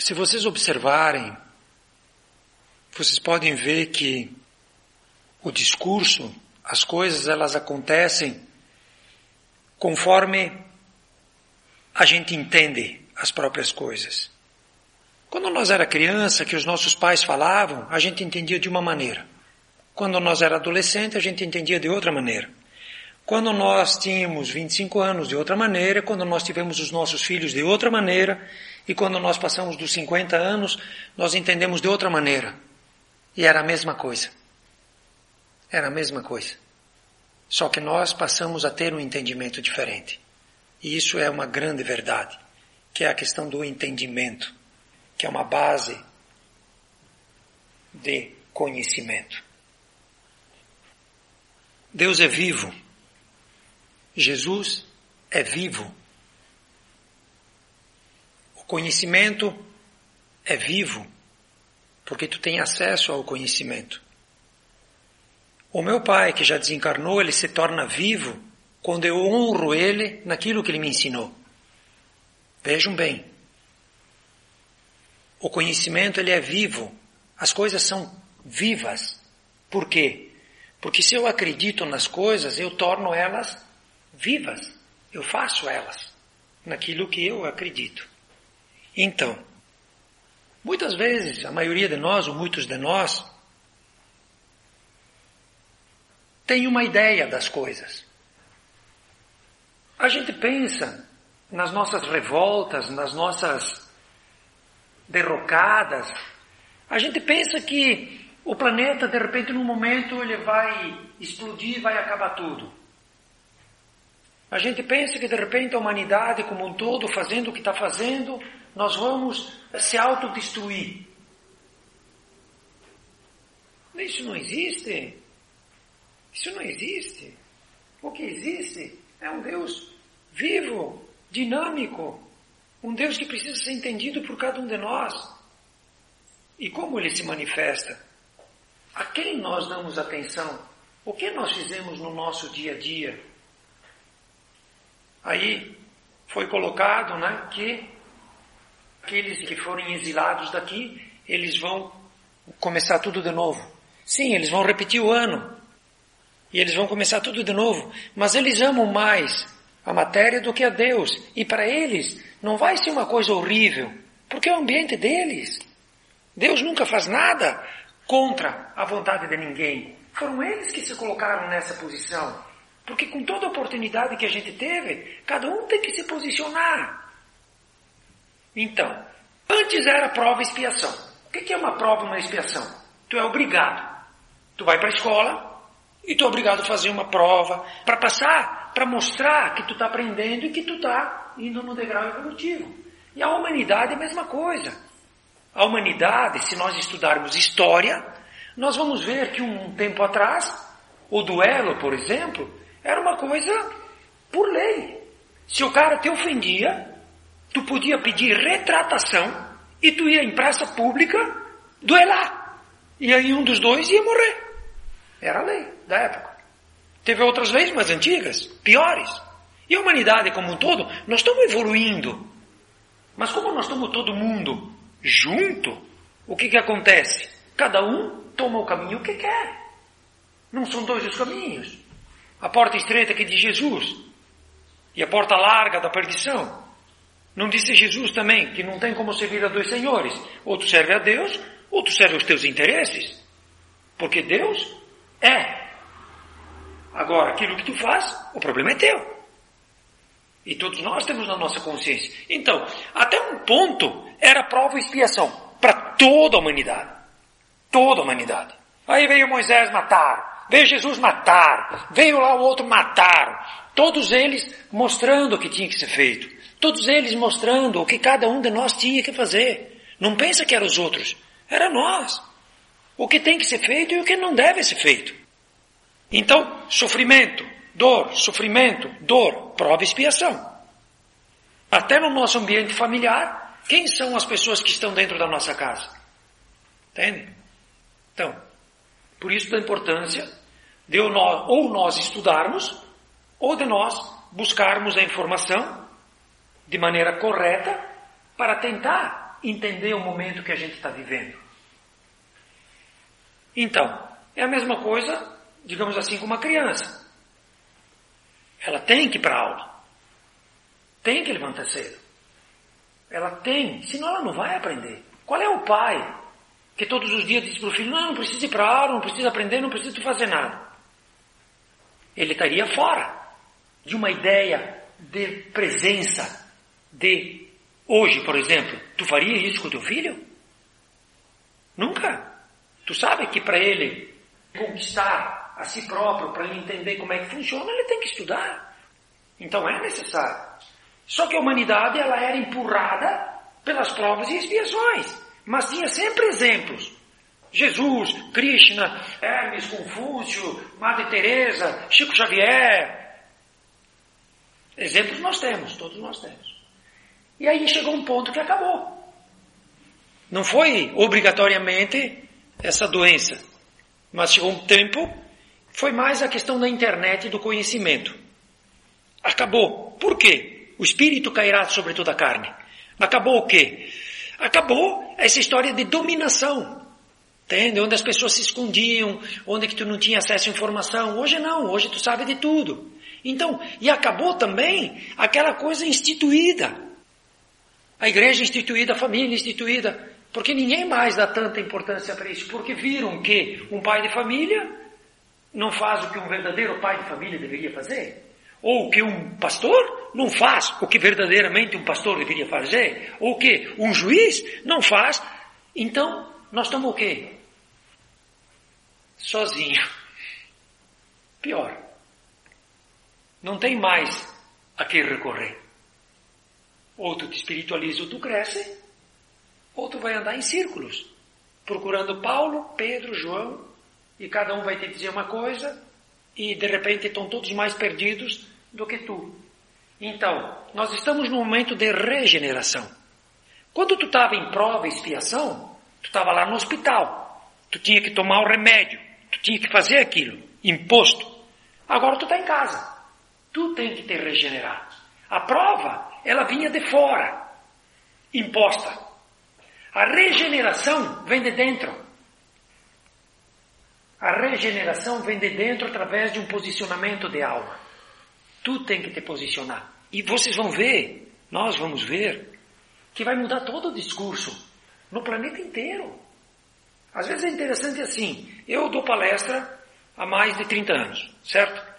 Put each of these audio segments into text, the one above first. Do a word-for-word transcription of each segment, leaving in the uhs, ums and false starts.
Se vocês observarem, vocês podem ver que o discurso, as coisas, elas acontecem conforme a gente entende as próprias coisas. Quando nós era criança, que os nossos pais falavam, a gente entendia de uma maneira. Quando nós era adolescente, a gente entendia de outra maneira. Quando nós tínhamos vinte e cinco anos, de outra maneira. Quando nós tivemos os nossos filhos, de outra maneira. E quando nós passamos dos cinquenta anos, nós entendemos de outra maneira. E era a mesma coisa. Era a mesma coisa. Só que nós passamos a ter um entendimento diferente. E isso é uma grande verdade, que é a questão do entendimento, que é uma base de conhecimento. Deus é vivo. Jesus é vivo. O conhecimento é vivo, porque tu tem acesso ao conhecimento. O meu pai, que já desencarnou, ele se torna vivo quando eu honro ele naquilo que ele me ensinou. Vejam bem. O conhecimento, ele é vivo. As coisas são vivas. Por quê? Porque se eu acredito nas coisas, eu torno elas vivas. Eu faço elas naquilo que eu acredito. Então, muitas vezes, a maioria de nós, ou muitos de nós, tem uma ideia das coisas. A gente pensa nas nossas revoltas, nas nossas derrocadas. A gente pensa que o planeta, de repente, num momento, ele vai explodir, vai acabar tudo. A gente pensa que, de repente, a humanidade como um todo, fazendo o que está fazendo, nós vamos se autodestruir. Isso não existe. Isso não existe. O que existe é um Deus vivo, dinâmico, um Deus que precisa ser entendido por cada um de nós. E como ele se manifesta? A quem nós damos atenção? O que nós fizemos no nosso dia a dia? Aí foi colocado, né, que aqueles que forem exilados daqui, eles vão começar tudo de novo. Sim, eles vão repetir o ano. E eles vão começar tudo de novo. Mas eles amam mais a matéria do que a Deus. E para eles não vai ser uma coisa horrível, porque é o ambiente deles. Deus nunca faz nada contra a vontade de ninguém. Foram eles que se colocaram nessa posição. Porque com toda a oportunidade que a gente teve, cada um tem que se posicionar. Então, antes era prova e expiação. O que é uma prova e uma expiação? Tu é obrigado. Tu vai para a escola e tu é obrigado a fazer uma prova para passar, para mostrar que tu está aprendendo e que tu está indo no degrau evolutivo. E a humanidade é a mesma coisa. A humanidade, se nós estudarmos história, nós vamos ver que um tempo atrás, o duelo, por exemplo, era uma coisa por lei. Se o cara te ofendia, tu podia pedir retratação e tu ia em praça pública duelar. E aí um dos dois ia morrer. Era a lei da época. Teve outras leis mais antigas, piores. E a humanidade como um todo, nós estamos evoluindo. Mas como nós estamos todo mundo junto, o que que acontece? Cada um toma o caminho que quer. Não são dois os caminhos. A porta estreita que diz Jesus e a porta larga da perdição. Não disse Jesus também que não tem como servir a dois senhores? Ou tu serve a Deus, ou tu serve os teus interesses. Porque Deus é. Agora, aquilo que tu faz, o problema é teu. E todos nós temos na nossa consciência. Então, até um ponto, era prova e expiação para toda a humanidade. Toda a humanidade. Aí veio Moisés matar, veio Jesus matar, veio lá o outro matar. Todos eles mostrando o que tinha que ser feito. Todos eles mostrando o que cada um de nós tinha que fazer. Não pensa que eram os outros, era nós. O que tem que ser feito e o que não deve ser feito. Então, sofrimento, dor, sofrimento, dor, prova e expiação. Até no nosso ambiente familiar, quem são as pessoas que estão dentro da nossa casa? Entende? Então, por isso da importância de nós, ou nós estudarmos, ou de nós buscarmos a informação de maneira correta para tentar entender o momento que a gente está vivendo. Então, é a mesma coisa, digamos assim, com uma criança. Ela tem que ir para a aula. Tem que levantar cedo. Ela tem, senão ela não vai aprender. Qual é o pai que todos os dias diz para o filho, não, não precisa ir para a aula, não precisa aprender, não precisa fazer nada? Ele estaria fora de uma ideia de presença, de hoje, por exemplo. Tu faria isso com o teu filho? Nunca. Tu sabe que para ele conquistar a si próprio, para ele entender como é que funciona, ele tem que estudar. Então é necessário. Só que a humanidade ela era empurrada pelas provas e expiações. Mas tinha sempre exemplos. Jesus, Krishna, Hermes, Confúcio, Madre Teresa, Chico Xavier. Exemplos nós temos, todos nós temos. E aí chegou um ponto que acabou. Não foi obrigatoriamente essa doença, mas chegou um tempo, foi mais a questão da internet e do conhecimento. Acabou. Por quê? O espírito cairá sobre toda a carne. Acabou o quê? Acabou essa história de dominação. Entende? Onde as pessoas se escondiam, onde que tu não tinha acesso à informação. Hoje não, hoje tu sabe de tudo. Então, e acabou também aquela coisa instituída. A igreja instituída, a família instituída. Porque ninguém mais dá tanta importância para isso. Porque viram que um pai de família não faz o que um verdadeiro pai de família deveria fazer. Ou que um pastor não faz o que verdadeiramente um pastor deveria fazer. Ou que um juiz não faz. Então, nós estamos o quê? Sozinho. Pior. Não tem mais a quem recorrer. Ou tu te espiritualiza ou tu cresce, ou tu vai andar em círculos, procurando Paulo, Pedro, João, e cada um vai te dizer uma coisa, e de repente estão todos mais perdidos do que tu. Então, nós estamos num momento de regeneração. Quando tu estava em prova e expiação, tu estava lá no hospital, tu tinha que tomar o remédio, tu tinha que fazer aquilo, imposto. Agora tu está em casa, tu tem que te regenerar. A prova, ela vinha de fora, imposta. A regeneração vem de dentro. A regeneração vem de dentro através de um posicionamento de alma. Tu tem que te posicionar. E vocês vão ver, nós vamos ver, que vai mudar todo o discurso no planeta inteiro. Às vezes é interessante assim, eu dou palestra há mais de trinta anos, certo?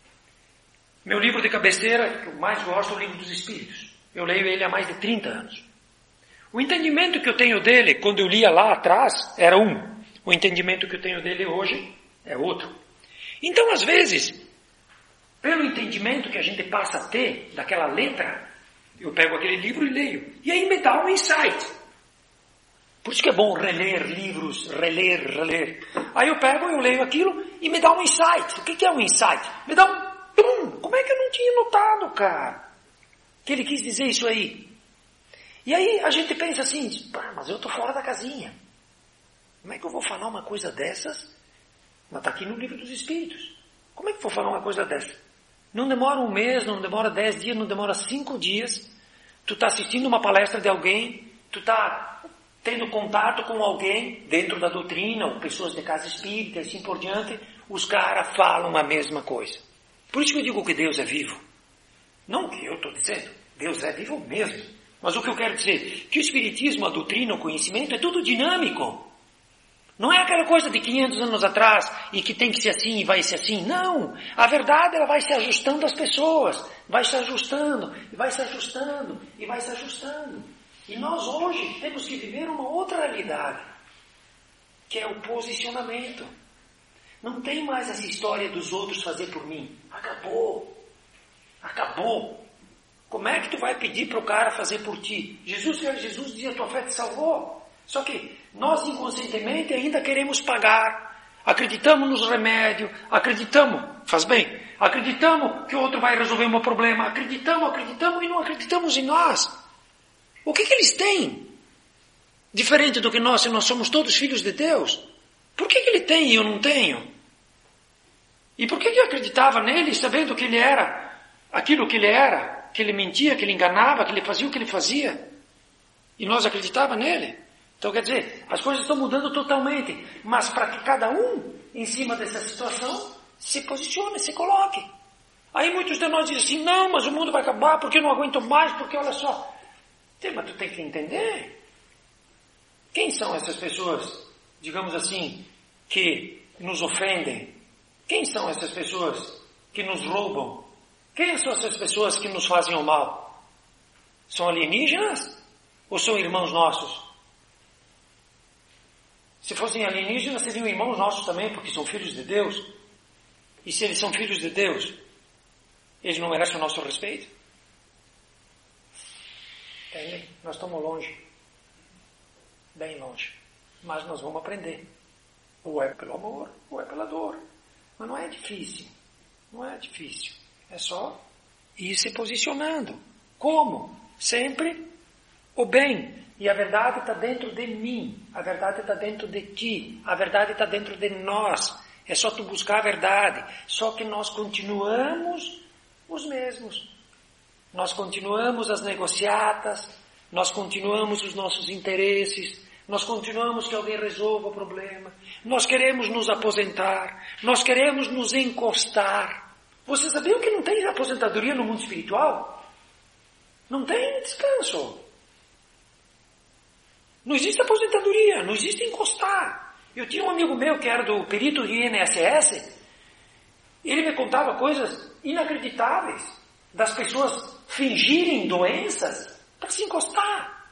Meu livro de cabeceira, que eu mais gosto, é o Livro dos Espíritos. Eu leio ele há mais de trinta anos. O entendimento que eu tenho dele, quando eu lia lá atrás, era um. O entendimento que eu tenho dele hoje é outro. Então, às vezes, pelo entendimento que a gente passa a ter daquela letra, eu pego aquele livro e leio. E aí me dá um insight. Por isso que é bom reler livros, reler, reler. Aí eu pego, eu leio aquilo e me dá um insight. O que é um insight? Me dá um pum. Como é que eu não tinha notado, cara? Que ele quis dizer isso aí. E aí a gente pensa assim, pá, mas eu estou fora da casinha. Como é que eu vou falar uma coisa dessas? Mas está aqui no Livro dos Espíritos. Como é que eu vou falar uma coisa dessa? Não demora um mês, não demora dez dias, não demora cinco dias. Tu está assistindo uma palestra de alguém, tu está tendo contato com alguém dentro da doutrina, ou pessoas de casa espírita e assim por diante, os caras falam a mesma coisa. Por isso que eu digo que Deus é vivo. Não o que eu estou dizendo, Deus é vivo mesmo. Mas o que eu quero dizer, que o Espiritismo, a doutrina, o conhecimento é tudo dinâmico. Não é aquela coisa de quinhentos anos atrás e que tem que ser assim e vai ser assim. Não, a verdade ela vai se ajustando às pessoas, vai se ajustando, e vai se ajustando, e vai se ajustando. E nós hoje temos que viver uma outra realidade, que é o posicionamento. Não tem mais essa história dos outros fazer por mim. Acabou. Acabou. Como é que tu vai pedir para o cara fazer por ti? Jesus, Jesus dizia, tua fé te salvou. Só que nós inconscientemente ainda queremos pagar. Acreditamos nos remédios, acreditamos, faz bem, acreditamos que o outro vai resolver o meu problema, acreditamos, acreditamos e não acreditamos em nós. O que que eles têm? Diferente do que nós, se nós somos todos filhos de Deus. Por que que ele tem e eu não tenho? E por que que eu acreditava nele, sabendo que ele era aquilo que ele era, que ele mentia, que ele enganava, que ele fazia o que ele fazia? E nós acreditávamos nele. Então quer dizer, as coisas estão mudando totalmente. Mas para que cada um, em cima dessa situação, se posicione, se coloque. Aí muitos de nós dizem assim, não, mas o mundo vai acabar porque eu não aguento mais, porque olha só. Mas tu tem que entender. Quem são essas pessoas, digamos assim, que nos ofendem? Quem são essas pessoas que nos roubam? Quem são essas pessoas que nos fazem o mal? São alienígenas? Ou são irmãos nossos? Se fossem alienígenas, seriam irmãos nossos também, porque são filhos de Deus. E se eles são filhos de Deus, eles não merecem o nosso respeito? Entendem? Nós estamos longe. Bem longe. Mas nós vamos aprender. Ou é pelo amor, ou é pela dor. Mas não é difícil. Não é difícil. É só ir se posicionando. Como? Sempre o bem. E a verdade está dentro de mim. A verdade está dentro de ti. A verdade está dentro de nós. É só tu buscar a verdade. Só que nós continuamos os mesmos. Nós continuamos as negociatas. Nós continuamos os nossos interesses. Nós continuamos que alguém resolva o problema. Nós queremos nos aposentar. Nós queremos nos encostar. Você sabia que não tem aposentadoria no mundo espiritual? Não tem descanso. Não existe aposentadoria, não existe encostar. Eu tinha um amigo meu que era do perito do I N S S, ele me contava coisas inacreditáveis, das pessoas fingirem doenças para se encostar.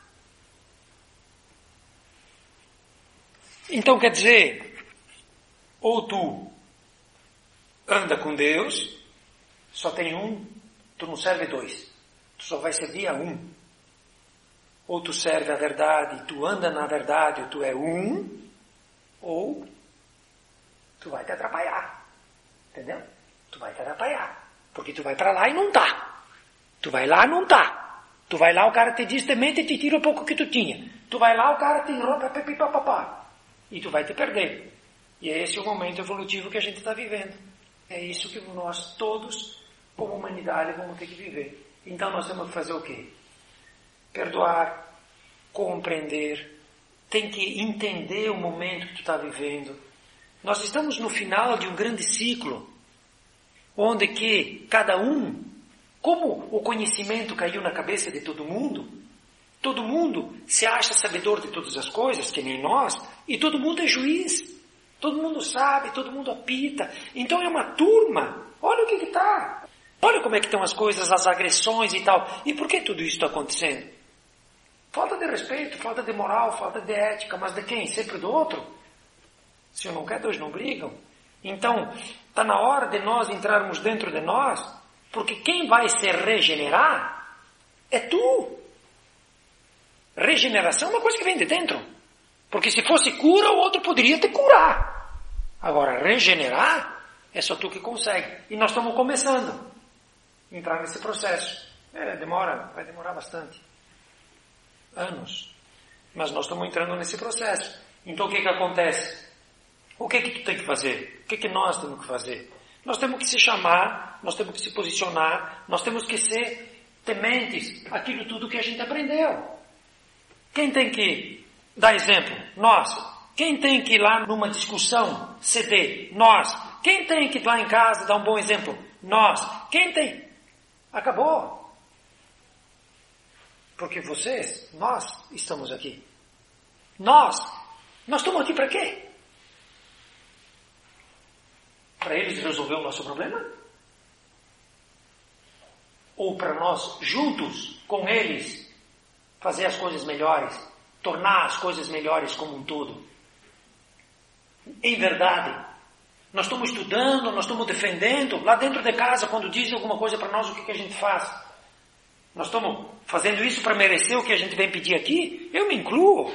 Então quer dizer, ou tu anda com Deus, só tem um, tu não serve dois, tu só vai servir a um. Ou tu serve a verdade, tu anda na verdade, ou tu é um, ou tu vai te atrapalhar. Entendeu? Tu vai te atrapalhar. Porque tu vai para lá e não tá. Tu vai lá e não tá. Tu vai lá, o cara te diz, te mente e te tira o pouco que tu tinha. Tu vai lá, o cara te enrola, papapá. E tu vai te perder. E esse é o momento evolutivo que a gente está vivendo. É isso que nós todos, como humanidade, vamos ter que viver. Então nós temos que fazer o quê? Perdoar, compreender, tem que entender o momento que tu está vivendo. Nós estamos no final de um grande ciclo, onde que cada um, como o conhecimento caiu na cabeça de todo mundo, todo mundo se acha sabedor de todas as coisas, que nem nós, e todo mundo é juiz, todo mundo sabe, todo mundo apita. Então é uma turma, olha o que está, olha como é que estão as coisas, as agressões e tal. E por que tudo isso está acontecendo? Falta de respeito, falta de moral, falta de ética, mas de quem? Sempre do outro? Se um não quer, dois não brigam. Então, está na hora de nós entrarmos dentro de nós, porque quem vai se regenerar é tu. Regeneração é uma coisa que vem de dentro. Porque se fosse cura, o outro poderia te curar. Agora, regenerar é só tu que consegue. E nós estamos começando a entrar nesse processo. É, demora, vai demorar bastante. Anos. Mas nós estamos entrando nesse processo. Então o que que acontece? O que que tu tem que fazer? O que que nós temos que fazer? Nós temos que se chamar, nós temos que se posicionar, nós temos que ser tementes àquilo tudo que a gente aprendeu. Quem tem que dar exemplo? Nós. Quem tem que ir lá numa discussão ceder? Nós. Quem tem que ir lá em casa dar um bom exemplo? Nós. Quem tem? Acabou. Porque vocês, nós estamos aqui. Nós. Nós estamos aqui para quê? Para eles resolver o nosso problema? Ou para nós, juntos com eles, fazer as coisas melhores, tornar as coisas melhores como um todo? Em verdade, nós estamos estudando, nós estamos defendendo, lá dentro de casa, quando dizem alguma coisa para nós, o que, que a gente faz? Nós estamos fazendo isso para merecer o que a gente vem pedir aqui? Eu me incluo.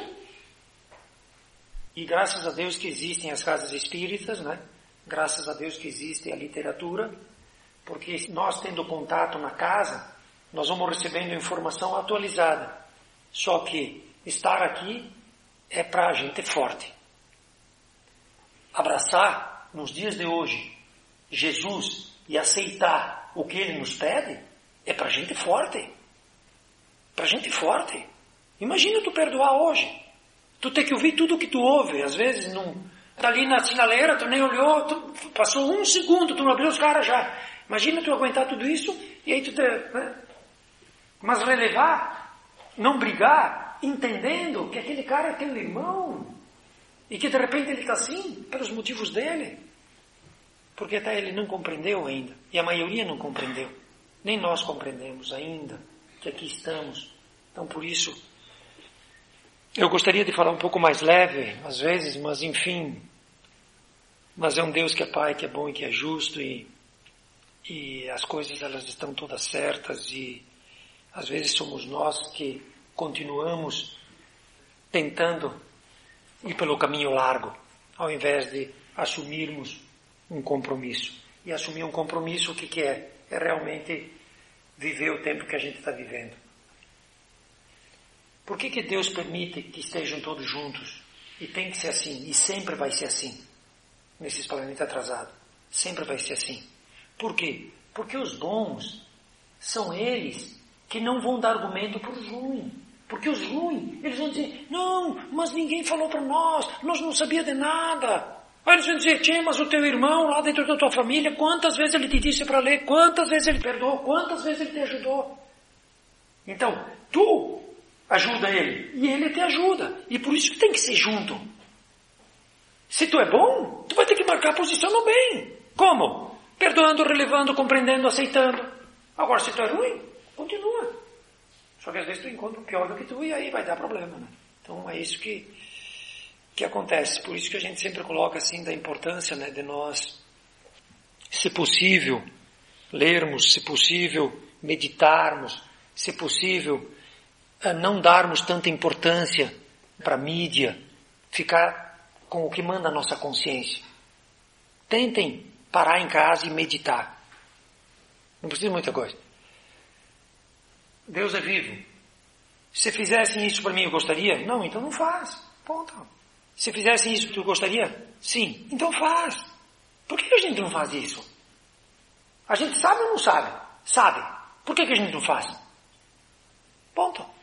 E graças a Deus que existem as casas espíritas, né? Graças a Deus que existe a literatura, porque nós tendo contato na casa, nós vamos recebendo informação atualizada. Só que estar aqui é para a gente forte. Abraçar, nos dias de hoje, Jesus e aceitar o que Ele nos pede, é para gente forte. Para gente forte. Imagina tu perdoar hoje. Tu ter que ouvir tudo o que tu ouve. Às vezes, não, tá ali na sinaleira, tu nem olhou, tu, passou um segundo, tu não abriu os caras já. Imagina tu aguentar tudo isso e aí tu... Te, né? Mas relevar, não brigar, entendendo que aquele cara é teu irmão. E que de repente ele está assim, pelos motivos dele. Porque até ele não compreendeu ainda. E a maioria não compreendeu. Nem nós compreendemos ainda que aqui estamos. Então por isso, eu gostaria de falar um pouco mais leve, às vezes, mas enfim. Mas é um Deus que é Pai, que é bom e que é justo. E, e as coisas elas estão todas certas. E às vezes somos nós que continuamos tentando ir pelo caminho largo, ao invés de assumirmos um compromisso. E assumir um compromisso, o que, que é? É realmente viver o tempo que a gente está vivendo. Por que, que Deus permite que estejam todos juntos? E tem que ser assim, e sempre vai ser assim, nesses planetas atrasados. Sempre vai ser assim. Por quê? Porque os bons são eles que não vão dar argumento para os ruins. Porque os ruins, eles vão dizer, não, mas ninguém falou para nós, nós não sabíamos de nada. Aí eles vão dizer, tchê, mas o teu irmão lá dentro da tua família, quantas vezes ele te disse para ler, quantas vezes ele perdoou, quantas vezes ele te ajudou. Então, tu ajuda ele e ele te ajuda. E por isso que tem que ser junto. Se tu é bom, tu vai ter que marcar a posição no bem. Como? Perdoando, relevando, compreendendo, aceitando. Agora, se tu é ruim, continua. Só que às vezes tu encontra um pior do que tu e aí vai dar problema, né? Então é isso que, que acontece. Por isso que a gente sempre coloca assim da importância, né, de nós, se possível, lermos, se possível, meditarmos, se possível, não darmos tanta importância para a mídia, ficar com o que manda a nossa consciência. Tentem parar em casa e meditar. Não precisa de muita coisa. Deus é vivo. Se fizessem isso para mim, eu gostaria? Não, então não faz. Ponto. Se fizessem isso, tu gostaria? Sim. Então faz. Por que a gente não faz isso? A gente sabe ou não sabe? Sabe. Por que a gente não faz? Ponto.